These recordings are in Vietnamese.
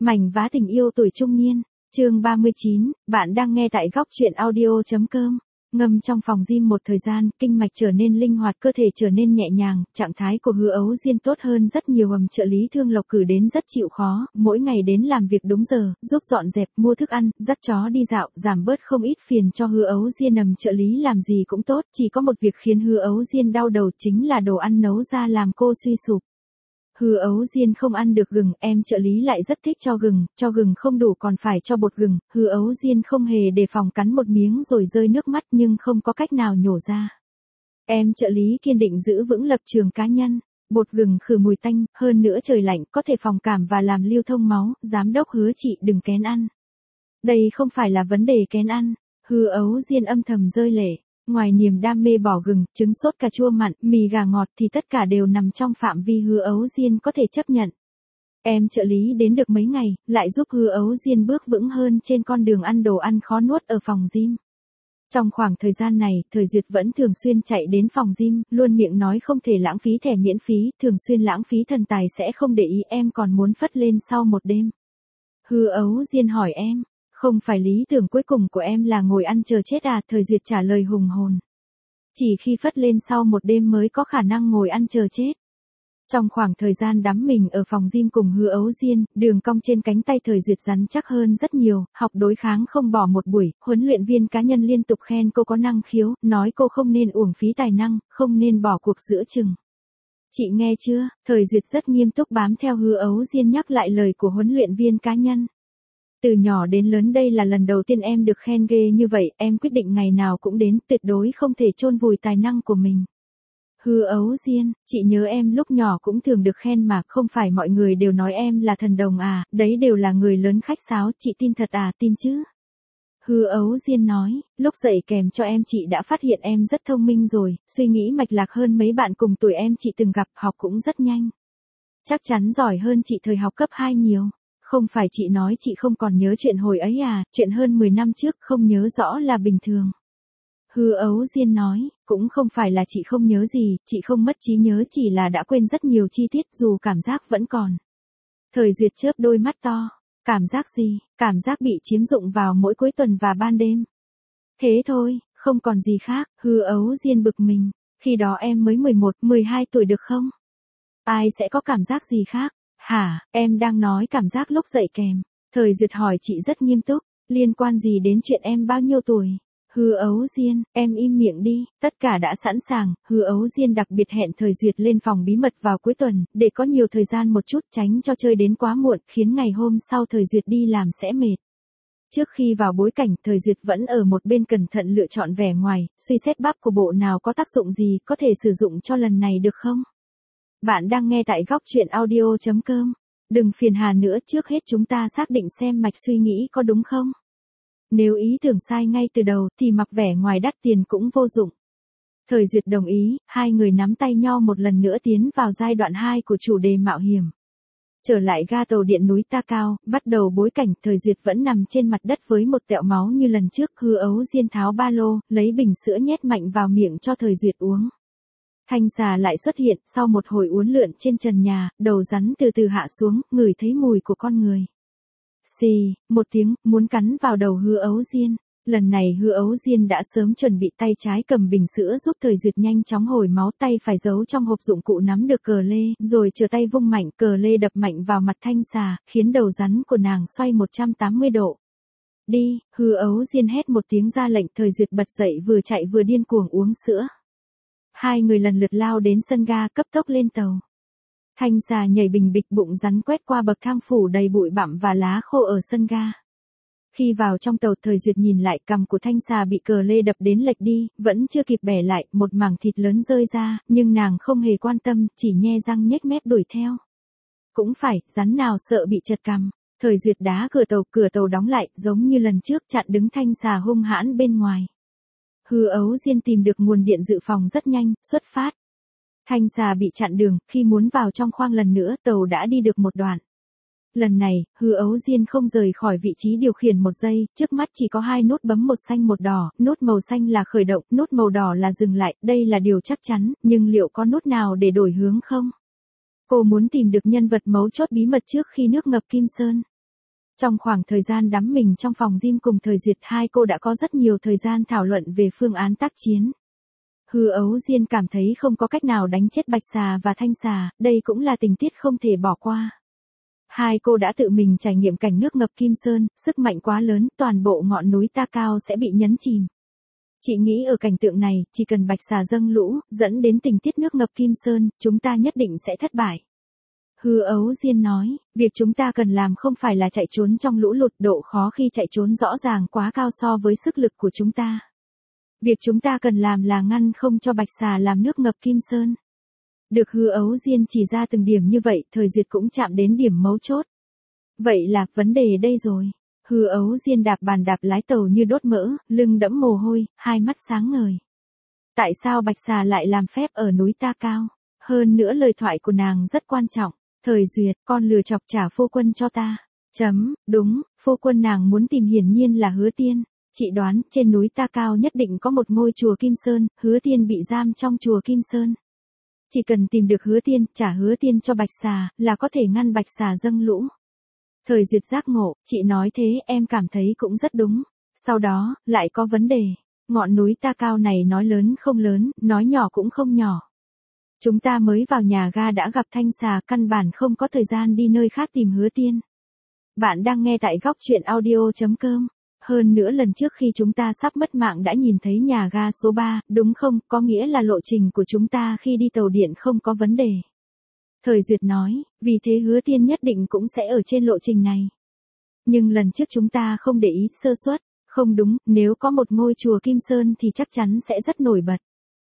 Mảnh vá tình yêu tuổi trung niên, chương 39, bạn đang nghe tại góc truyện audio.com. Ngâm trong phòng gym một thời gian, kinh mạch trở nên linh hoạt, cơ thể trở nên nhẹ nhàng, trạng thái của Hứa Ấu Diên tốt hơn rất nhiều. Trợ lý Thương Lộc cử đến rất chịu khó, mỗi ngày đến làm việc đúng giờ, giúp dọn dẹp, mua thức ăn, dắt chó đi dạo, giảm bớt không ít phiền cho Hứa Ấu Diên. Trợ lý làm gì cũng tốt, chỉ có một việc khiến Hứa Ấu Diên đau đầu chính là đồ ăn nấu ra làm cô suy sụp. Hứa Ấu Diên không ăn được gừng, trợ lý lại rất thích cho gừng không đủ còn phải cho bột gừng. Hứa Ấu Diên không hề đề phòng cắn một miếng rồi rơi nước mắt nhưng không có cách nào nhổ ra. Trợ lý kiên định giữ vững lập trường cá nhân. Bột gừng khử mùi tanh, hơn nữa trời lạnh có thể phòng cảm và làm lưu thông máu. Giám đốc hứa chị đừng kén ăn. Đây không phải là vấn đề kén ăn. Hứa Ấu Diên âm thầm rơi lệ. Ngoài niềm đam mê bỏ gừng, trứng sốt cà chua mặn, mì gà ngọt thì tất cả đều nằm trong phạm vi Hứa Ấu Diên có thể chấp nhận. Trợ lý đến được mấy ngày, lại giúp Hứa Ấu Diên bước vững hơn trên con đường ăn đồ ăn khó nuốt ở phòng gym. Trong khoảng thời gian này, Thời Duyệt vẫn thường xuyên chạy đến phòng gym, luôn miệng nói không thể lãng phí thẻ miễn phí, thường xuyên lãng phí thần tài sẽ không để ý. Em còn muốn phất lên sau một đêm. Hứa Ấu Diên hỏi em. Không phải lý tưởng cuối cùng của em là ngồi ăn chờ chết à? Thời Duyệt trả lời hùng hồn. Chỉ khi phất lên sau một đêm mới có khả năng ngồi ăn chờ chết. Trong khoảng thời gian đắm mình ở phòng gym cùng Hứa Ấu Diên, đường cong trên cánh tay Thời Duyệt rắn chắc hơn rất nhiều, học đối kháng không bỏ một buổi, huấn luyện viên cá nhân liên tục khen cô có năng khiếu, nói cô không nên uổng phí tài năng, không nên bỏ cuộc giữa chừng. Chị nghe chưa? Thời Duyệt rất nghiêm túc bám theo Hứa Ấu Diên nhắc lại lời của huấn luyện viên cá nhân. Từ nhỏ đến lớn đây là lần đầu tiên em được khen ghê như vậy, em quyết định ngày nào cũng đến, tuyệt đối không thể chôn vùi tài năng của mình. Hứa Ấu Diên, chị nhớ em lúc nhỏ cũng thường được khen mà, không phải mọi người đều nói em là thần đồng à, đấy đều là người lớn khách sáo, chị tin thật à? Tin chứ? Hứa Ấu Diên nói, lúc dạy kèm cho em chị đã phát hiện em rất thông minh rồi, suy nghĩ mạch lạc hơn mấy bạn cùng tuổi em chị từng gặp, học cũng rất nhanh. Chắc chắn giỏi hơn chị thời học cấp 2 nhiều. Không phải chị nói chị không còn nhớ chuyện hồi ấy à, chuyện hơn 10 năm trước không nhớ rõ là bình thường. Hứa Ấu Diên nói, cũng không phải là chị không nhớ gì, chị không mất trí nhớ, chỉ là đã quên rất nhiều chi tiết dù cảm giác vẫn còn. Thời Duyệt chớp đôi mắt to, cảm giác gì? Cảm giác bị chiếm dụng vào mỗi cuối tuần và ban đêm. Thế thôi, không còn gì khác. Hứa Ấu Diên bực mình, khi đó em mới 11, 12 tuổi được không? Ai sẽ có cảm giác gì khác? Hả, em đang nói cảm giác lúc dậy kèm. Thời Duyệt hỏi chị rất nghiêm túc, liên quan gì đến chuyện em bao nhiêu tuổi? Hứa Ấu Diên, em im miệng đi, tất cả đã sẵn sàng. Hứa Ấu Diên đặc biệt hẹn Thời Duyệt lên phòng bí mật vào cuối tuần, để có nhiều thời gian một chút tránh cho chơi đến quá muộn, khiến ngày hôm sau Thời Duyệt đi làm sẽ mệt. Trước khi vào bối cảnh, Thời Duyệt vẫn ở một bên cẩn thận lựa chọn vẻ ngoài, suy xét bắp của bộ nào có tác dụng gì, có thể sử dụng cho lần này được không? Bạn đang nghe tại góc truyện audio.com. Đừng phiền hà nữa, trước hết chúng ta xác định xem mạch suy nghĩ có đúng không. Nếu ý tưởng sai ngay từ đầu thì mặc vẻ ngoài đắt tiền cũng vô dụng. Thời Duyệt đồng ý, hai người nắm tay nhau một lần nữa tiến vào giai đoạn 2 của chủ đề mạo hiểm. Trở lại ga tàu điện núi Ta Cao, bắt đầu bối cảnh. Thời Duyệt vẫn nằm trên mặt đất với một tẹo máu như lần trước. Hứa Ấu Diên tháo ba lô, lấy bình sữa nhét mạnh vào miệng cho Thời Duyệt uống. Thanh xà lại xuất hiện, sau một hồi uốn lượn trên trần nhà, đầu rắn từ từ hạ xuống, ngửi thấy mùi của con người. Xì, một tiếng, muốn cắn vào đầu Hứa Ấu Diên. Lần này Hứa Ấu Diên đã sớm chuẩn bị, tay trái cầm bình sữa giúp Thời Duyệt nhanh chóng hồi máu, tay phải giấu trong hộp dụng cụ nắm được cờ lê, rồi trở tay vung mạnh, cờ lê đập mạnh vào mặt thanh xà, khiến đầu rắn của nàng xoay 180 độ. Đi, Hứa Ấu Diên hét một tiếng ra lệnh. Thời Duyệt bật dậy vừa chạy vừa điên cuồng uống sữa. Hai người lần lượt lao đến sân ga, cấp tốc lên tàu. Thanh xà nhảy bình bịch, bụng rắn quét qua bậc thang phủ đầy bụi bặm và lá khô ở sân ga. Khi vào trong tàu, Thời Duyệt nhìn lại, cằm của thanh xà bị cờ lê đập đến lệch đi, vẫn chưa kịp bẻ lại, một mảng thịt lớn rơi ra, nhưng nàng không hề quan tâm, chỉ nhe răng nhếch mép đuổi theo. Cũng phải, rắn nào sợ bị chật cằm. Thời Duyệt đá cửa tàu đóng lại, giống như lần trước, chặn đứng thanh xà hung hãn bên ngoài. Hứa Ấu Diên tìm được nguồn điện dự phòng rất nhanh, xuất phát. Thanh xà bị chặn đường, khi muốn vào trong khoang lần nữa, tàu đã đi được một đoạn. Lần này, Hứa Ấu Diên không rời khỏi vị trí điều khiển một giây, trước mắt chỉ có hai nút bấm, một xanh một đỏ, nút màu xanh là khởi động, nút màu đỏ là dừng lại, đây là điều chắc chắn, nhưng liệu có nút nào để đổi hướng không? Cô muốn tìm được nhân vật mấu chốt bí mật trước khi nước ngập Kim Sơn. Trong khoảng thời gian đắm mình trong phòng gym cùng Thời Duyệt, hai cô đã có rất nhiều thời gian thảo luận về phương án tác chiến. Hứa Ấu Diên cảm thấy không có cách nào đánh chết Bạch Xà và Thanh Xà, đây cũng là tình tiết không thể bỏ qua. Hai cô đã tự mình trải nghiệm cảnh nước ngập Kim Sơn, sức mạnh quá lớn, toàn bộ ngọn núi Ta Cao sẽ bị nhấn chìm. Chị nghĩ ở cảnh tượng này, chỉ cần Bạch Xà dâng lũ, dẫn đến tình tiết nước ngập Kim Sơn, chúng ta nhất định sẽ thất bại. Hứa Ấu Diên nói, việc chúng ta cần làm không phải là chạy trốn trong lũ lụt, độ khó khi chạy trốn rõ ràng quá cao so với sức lực của chúng ta. Việc chúng ta cần làm là ngăn không cho Bạch Xà làm nước ngập Kim Sơn. Được Hứa Ấu Diên chỉ ra từng điểm như vậy, Thời Duyệt cũng chạm đến điểm mấu chốt. Vậy là vấn đề đây rồi. Hứa Ấu Diên đạp bàn đạp lái tàu như đốt mỡ, lưng đẫm mồ hôi, hai mắt sáng ngời. Tại sao Bạch Xà lại làm phép ở núi Ta Cao? Hơn nữa lời thoại của nàng rất quan trọng. Thời Duyệt, con lừa chọc trả phu quân cho ta. Đúng, phu quân nàng muốn tìm hiển nhiên là Hứa Tiên. Chị đoán, trên núi Ta Cao nhất định có một ngôi chùa Kim Sơn, Hứa Tiên bị giam trong chùa Kim Sơn. Chỉ cần tìm được Hứa Tiên, trả Hứa Tiên cho Bạch Xà, là có thể ngăn Bạch Xà dâng lũ. Thời Duyệt giác ngộ, chị nói thế em cảm thấy cũng rất đúng. Sau đó, lại có vấn đề. Ngọn núi Ta Cao này nói lớn không lớn, nói nhỏ cũng không nhỏ. Chúng ta mới vào nhà ga đã gặp Thanh Xà, căn bản không có thời gian đi nơi khác tìm Hứa Tiên. Bạn đang nghe tại góc truyện audio.com. Hơn nữa lần trước khi chúng ta sắp mất mạng đã nhìn thấy nhà ga số 3, đúng không? Có nghĩa là lộ trình của chúng ta khi đi tàu điện không có vấn đề. Thời Duyệt nói, vì thế Hứa Tiên nhất định cũng sẽ ở trên lộ trình này. Nhưng lần trước chúng ta không để ý, sơ suất. Không đúng, nếu có một ngôi chùa Kim Sơn thì chắc chắn sẽ rất nổi bật.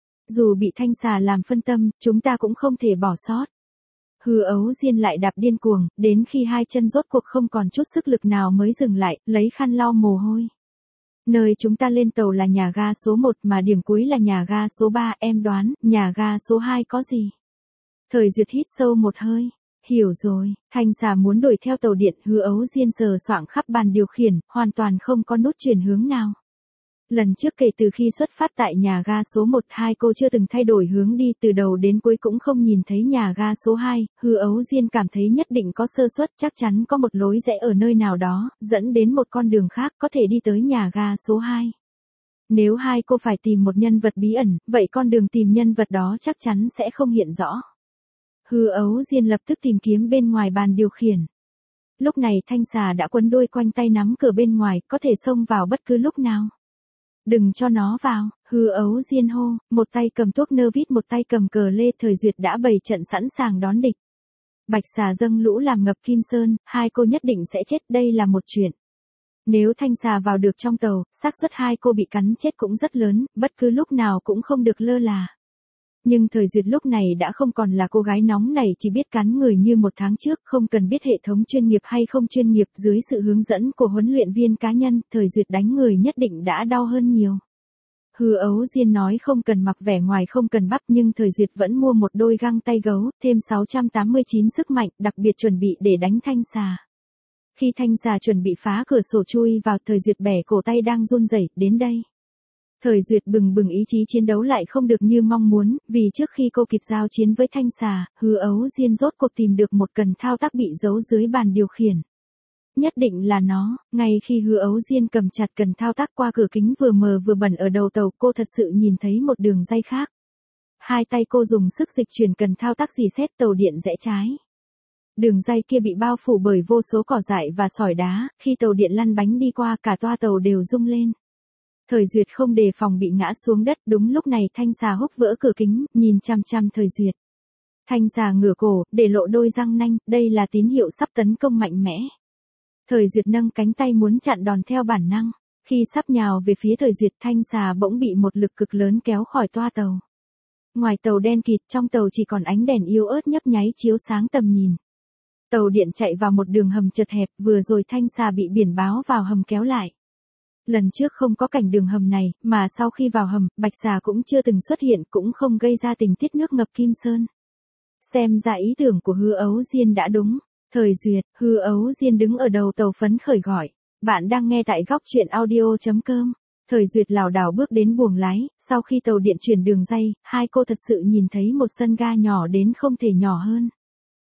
Dù bị Thanh Xà làm phân tâm, chúng ta cũng không thể bỏ sót. Hứa Ấu Diên lại đạp điên cuồng, đến khi hai chân rốt cuộc không còn chút sức lực nào mới dừng lại, lấy khăn lau mồ hôi. Nơi chúng ta lên tàu là nhà ga số 1 mà điểm cuối là nhà ga số 3, em đoán, nhà ga số 2 có gì? Thời Duyệt hít sâu một hơi. Hiểu rồi, Thanh Xà muốn đuổi theo tàu điện, Hứa Ấu Diên sờ soạng khắp bàn điều khiển, hoàn toàn không có nút chuyển hướng nào. Lần trước kể từ khi xuất phát tại nhà ga số 1, hai cô chưa từng thay đổi hướng đi, từ đầu đến cuối cũng không nhìn thấy nhà ga số 2, Hứa Ấu Diên cảm thấy nhất định có sơ suất, chắc chắn có một lối rẽ ở nơi nào đó, dẫn đến một con đường khác có thể đi tới nhà ga số 2. Nếu hai cô phải tìm một nhân vật bí ẩn, vậy con đường tìm nhân vật đó chắc chắn sẽ không hiện rõ. Hứa Ấu Diên lập tức tìm kiếm bên ngoài bàn điều khiển. Lúc này Thanh Xà đã quấn đuôi quanh tay nắm cửa bên ngoài, có thể xông vào bất cứ lúc nào. Đừng cho nó vào, Hứa Ấu Diên hô, một tay cầm thuốc nơ vít một tay cầm cờ lê. Thời Duyệt đã bày trận sẵn sàng đón địch. Bạch Xà dâng lũ làm ngập Kim Sơn, hai cô nhất định sẽ chết, đây là một chuyện. Nếu Thanh Xà vào được trong tàu, xác suất hai cô bị cắn chết cũng rất lớn, bất cứ lúc nào cũng không được lơ là. Nhưng Thời Duyệt lúc này đã không còn là cô gái nóng này chỉ biết cắn người như một tháng trước, không cần biết hệ thống chuyên nghiệp hay không chuyên nghiệp, dưới sự hướng dẫn của huấn luyện viên cá nhân, Thời Duyệt đánh người nhất định đã đau hơn nhiều. Hứa Ấu Diên nói không cần mặc vẻ ngoài không cần bắp, nhưng Thời Duyệt vẫn mua một đôi găng tay gấu, thêm 689 sức mạnh, đặc biệt chuẩn bị để đánh Thanh Xà. Khi Thanh Xà chuẩn bị phá cửa sổ chui vào, Thời Duyệt bẻ cổ tay đang run rẩy, đến đây. Thời Duyệt bừng bừng ý chí chiến đấu lại không được như mong muốn, vì trước khi cô kịp giao chiến với Thanh Xà, Hứa Ấu Diên rốt cuộc tìm được một cần thao tác bị giấu dưới bàn điều khiển. Nhất định là nó, ngay khi Hứa Ấu Diên cầm chặt cần thao tác qua cửa kính vừa mờ vừa bẩn ở đầu tàu, cô thật sự nhìn thấy một đường ray khác. Hai tay cô dùng sức dịch chuyển cần thao tác rì xét, tàu điện rẽ trái. Đường ray kia bị bao phủ bởi vô số cỏ dại và sỏi đá, khi tàu điện lăn bánh đi qua cả toa tàu đều rung lên. Thời Duyệt không đề phòng bị ngã xuống đất, đúng lúc này Thanh Xà húc vỡ cửa kính, nhìn chằm chằm Thời Duyệt. Thanh Xà ngửa cổ, để lộ đôi răng nanh, đây là tín hiệu sắp tấn công mạnh mẽ. Thời Duyệt nâng cánh tay muốn chặn đòn theo bản năng. Khi sắp nhào về phía Thời Duyệt, Thanh Xà bỗng bị một lực cực lớn kéo khỏi toa tàu. Ngoài tàu đen kịt, trong tàu chỉ còn ánh đèn yếu ớt nhấp nháy chiếu sáng tầm nhìn. Tàu điện chạy vào một đường hầm chật hẹp, vừa rồi Thanh Xà bị biển báo vào hầm kéo lại. Lần trước không có cảnh đường hầm này, mà sau khi vào hầm, Bạch Xà cũng chưa từng xuất hiện, cũng không gây ra tình tiết nước ngập Kim Sơn. Xem ra ý tưởng của Hứa Ấu Diên đã đúng. Thời Duyệt, Hứa Ấu Diên đứng ở đầu tàu phấn khởi gọi. Bạn đang nghe tại góc truyện audio.com. Thời Duyệt lảo đảo bước đến buồng lái, sau khi tàu điện chuyển đường ray, hai cô thật sự nhìn thấy một sân ga nhỏ đến không thể nhỏ hơn.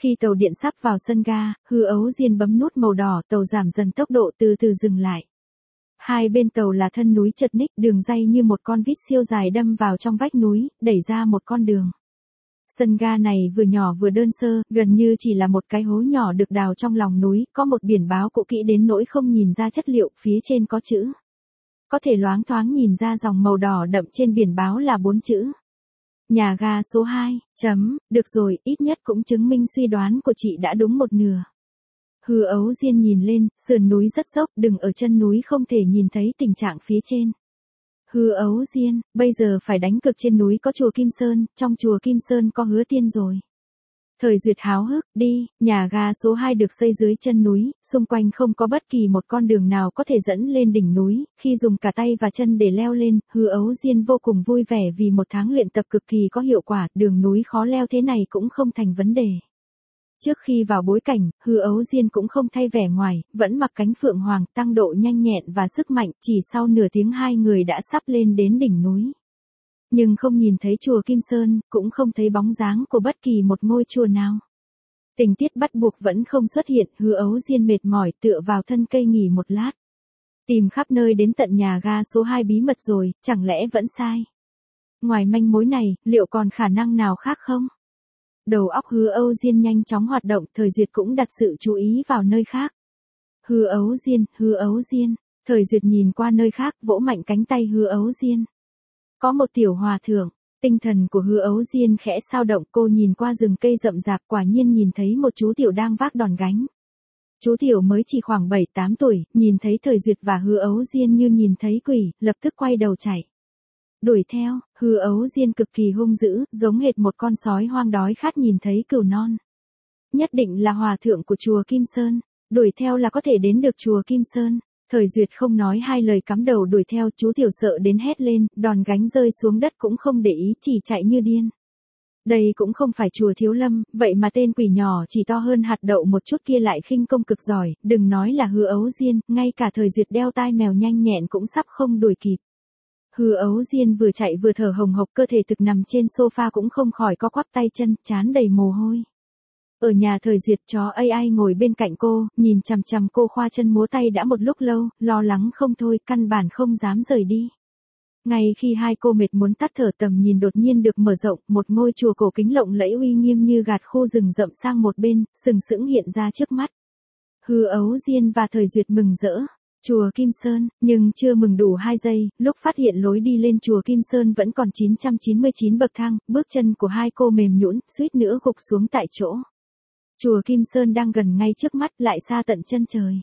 Khi tàu điện sắp vào sân ga, Hứa Ấu Diên bấm nút màu đỏ, tàu giảm dần tốc độ từ từ dừng lại. Hai bên tàu là thân núi chật ních, đường ray như một con vít siêu dài đâm vào trong vách núi, đẩy ra một con đường. Sân ga này vừa nhỏ vừa đơn sơ, gần như chỉ là một cái hố nhỏ được đào trong lòng núi, có một biển báo cũ kỹ đến nỗi không nhìn ra chất liệu, phía trên có chữ. Có thể loáng thoáng nhìn ra dòng màu đỏ đậm trên biển báo là 4 chữ. Nhà ga số 2, được rồi, ít nhất cũng chứng minh suy đoán của chị đã đúng một nửa. Hứa Ấu Diên nhìn lên, sườn núi rất dốc, đứng ở chân núi không thể nhìn thấy tình trạng phía trên. Hứa Ấu Diên, bây giờ phải đánh cực trên núi có chùa Kim Sơn, trong chùa Kim Sơn có Hứa Tiên rồi. Thời Duyệt háo hức, đi, nhà ga số 2 được xây dưới chân núi, xung quanh không có bất kỳ một con đường nào có thể dẫn lên đỉnh núi, khi dùng cả tay và chân để leo lên, Hứa Ấu Diên vô cùng vui vẻ vì một tháng luyện tập cực kỳ có hiệu quả, đường núi khó leo thế này cũng không thành vấn đề. Trước khi vào bối cảnh, Hứa Ấu Diên cũng không thay vẻ ngoài, vẫn mặc cánh phượng hoàng, tăng độ nhanh nhẹn và sức mạnh, chỉ sau nửa tiếng hai người đã sắp lên đến đỉnh núi. Nhưng không nhìn thấy chùa Kim Sơn, cũng không thấy bóng dáng của bất kỳ một ngôi chùa nào. Tình tiết bắt buộc vẫn không xuất hiện, Hứa Ấu Diên mệt mỏi tựa vào thân cây nghỉ một lát. Tìm khắp nơi đến tận nhà ga số 2 bí mật rồi, chẳng lẽ vẫn sai? Ngoài manh mối này, liệu còn khả năng nào khác không? Đầu óc Hứa Ấu Diên nhanh chóng hoạt động, Thời Duyệt cũng đặt sự chú ý vào nơi khác. Hứa Ấu Diên, Thời Duyệt nhìn qua nơi khác, vỗ mạnh cánh tay Hứa Ấu Diên. Có một tiểu hòa thượng, tinh thần của Hứa Ấu Diên khẽ sao động, cô nhìn qua rừng cây rậm rạp, quả nhiên nhìn thấy một chú tiểu đang vác đòn gánh. Chú tiểu mới chỉ khoảng 7-8 tuổi, nhìn thấy Thời Duyệt và Hứa Ấu Diên như nhìn thấy quỷ, lập tức quay đầu chạy. Đuổi theo, Hứa Ấu Diên cực kỳ hung dữ, giống hệt một con sói hoang đói khát nhìn thấy cừu non. Nhất định là hòa thượng của chùa Kim Sơn, đuổi theo là có thể đến được chùa Kim Sơn. Thời Duyệt không nói hai lời cắm đầu đuổi theo, chú tiểu sợ đến hét lên, đòn gánh rơi xuống đất cũng không để ý, chỉ chạy như điên. Đây cũng không phải chùa Thiếu Lâm, vậy mà tên quỷ nhỏ chỉ to hơn hạt đậu một chút kia lại khinh công cực giỏi, đừng nói là Hứa Ấu Diên, ngay cả Thời Duyệt đeo tai mèo nhanh nhẹn cũng sắp không đuổi kịp. Hứa Ấu Diên vừa chạy vừa thở hồng hộc, cơ thể thực nằm trên sofa cũng không khỏi co quắp tay chân, trán đầy mồ hôi. Ở nhà Thời Duyệt, chó AI ngồi bên cạnh cô, nhìn chằm chằm cô khoa chân múa tay đã một lúc lâu, lo lắng không thôi, căn bản không dám rời đi. Ngay khi hai cô mệt muốn tắt thở, tầm nhìn đột nhiên được mở rộng, một ngôi chùa cổ kính lộng lẫy uy nghiêm như gạt khu rừng rậm sang một bên, sừng sững hiện ra trước mắt. Hứa Ấu Diên và Thời Duyệt mừng rỡ. Chùa Kim Sơn, nhưng chưa mừng đủ 2 giây, lúc phát hiện lối đi lên chùa Kim Sơn vẫn còn 999 bậc thang, bước chân của hai cô mềm nhũn, suýt nữa gục xuống tại chỗ. Chùa Kim Sơn đang gần ngay trước mắt, lại xa tận chân trời.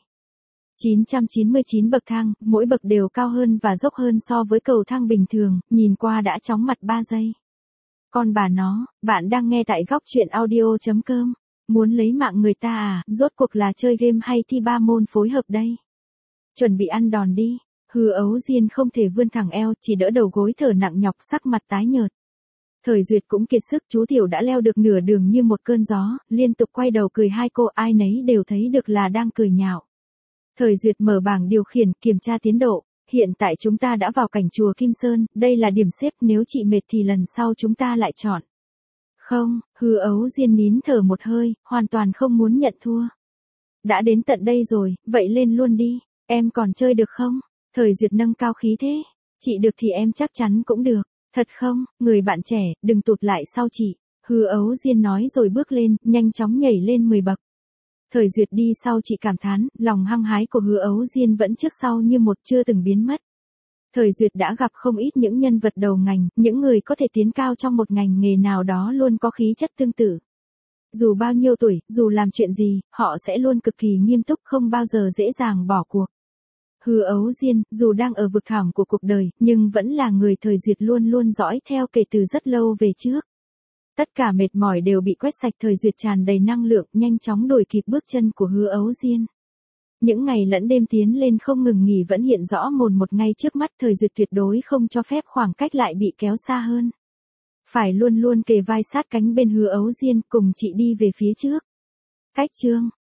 999 bậc thang, mỗi bậc đều cao hơn và dốc hơn so với cầu thang bình thường, nhìn qua đã chóng mặt 3 giây. Con bà nó, bạn đang nghe tại góc truyện audio.com. Muốn lấy mạng người ta à, rốt cuộc là chơi game hay thi 3 môn phối hợp đây? Chuẩn bị ăn đòn đi. Hứa Ấu Diên không thể vươn thẳng eo, chỉ đỡ đầu gối thở nặng nhọc, sắc mặt tái nhợt. Thời Duyệt cũng kiệt sức, chú tiểu đã leo được nửa đường như một cơn gió, liên tục quay đầu cười, hai cô ai nấy đều thấy được là đang cười nhạo. Thời Duyệt mở bảng điều khiển, kiểm tra tiến độ. Hiện tại chúng ta đã vào cảnh chùa Kim Sơn, đây là điểm xếp, nếu chị mệt thì lần sau chúng ta lại chọn. Không, Hứa Ấu Diên nín thở một hơi, hoàn toàn không muốn nhận thua. Đã đến tận đây rồi, vậy lên luôn đi, em còn chơi được không? Thời Duyệt nâng cao khí thế. Chị được thì em chắc chắn cũng được. Thật không, người bạn trẻ, đừng tụt lại sau chị. Hứa Ấu Diên nói rồi bước lên, nhanh chóng nhảy lên 10 bậc. Thời Duyệt đi sau chị cảm thán, lòng hăng hái của Hứa Ấu Diên vẫn trước sau như một, chưa từng biến mất. Thời Duyệt đã gặp không ít những nhân vật đầu ngành, những người có thể tiến cao trong một ngành nghề nào đó luôn có khí chất tương tự. Dù bao nhiêu tuổi, dù làm chuyện gì, họ sẽ luôn cực kỳ nghiêm túc, không bao giờ dễ dàng bỏ cuộc. Hứa Ấu Diên, dù đang ở vực thẳm của cuộc đời, nhưng vẫn là người Thời Duyệt luôn luôn dõi theo kể từ rất lâu về trước. Tất cả mệt mỏi đều bị quét sạch, Thời Duyệt tràn đầy năng lượng, nhanh chóng đuổi kịp bước chân của Hứa Ấu Diên. Những ngày lẫn đêm tiến lên không ngừng nghỉ vẫn hiện rõ mồn một ngay trước mắt, Thời Duyệt tuyệt đối không cho phép khoảng cách lại bị kéo xa hơn. Phải luôn luôn kề vai sát cánh bên Hứa Ấu Diên, cùng chị đi về phía trước. Cách chương